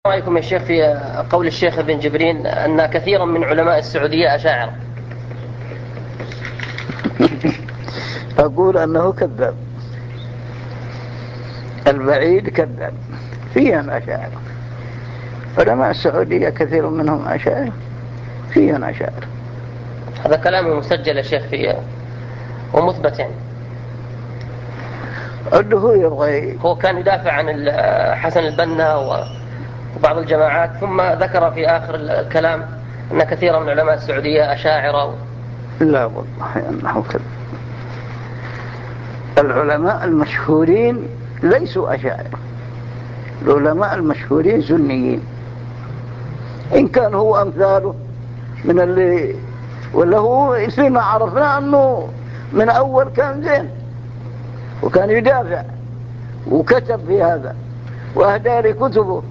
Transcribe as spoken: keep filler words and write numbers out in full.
رأيكم يا شيخ في قول الشيخ ابن جبرين أن كثيرا من علماء السعودية أشاعرة؟ أقول أنه كذاب، البعيد كذاب، فيهم أشاعرة. علماء السعودية كثير منهم أشاعرة، فيهم أشاعرة. هذا كلام مسجل يا شيخ في ومثبت يعني. هو يبغى هو كان يدافع عن حسن البنا وبعض الجماعات، ثم ذكر في آخر الكلام أن كثيرا من علماء السعودية أشاعرة و... لا والله أنه كذب. العلماء المشهورين ليسوا أشاعرة، العلماء المشهورين سنيين، إن كان هو أمثاله من اللي ولا هو فيما عرفنا أنه من أول كان زين وكان يدافع وكتب في هذا وأهدى كتبه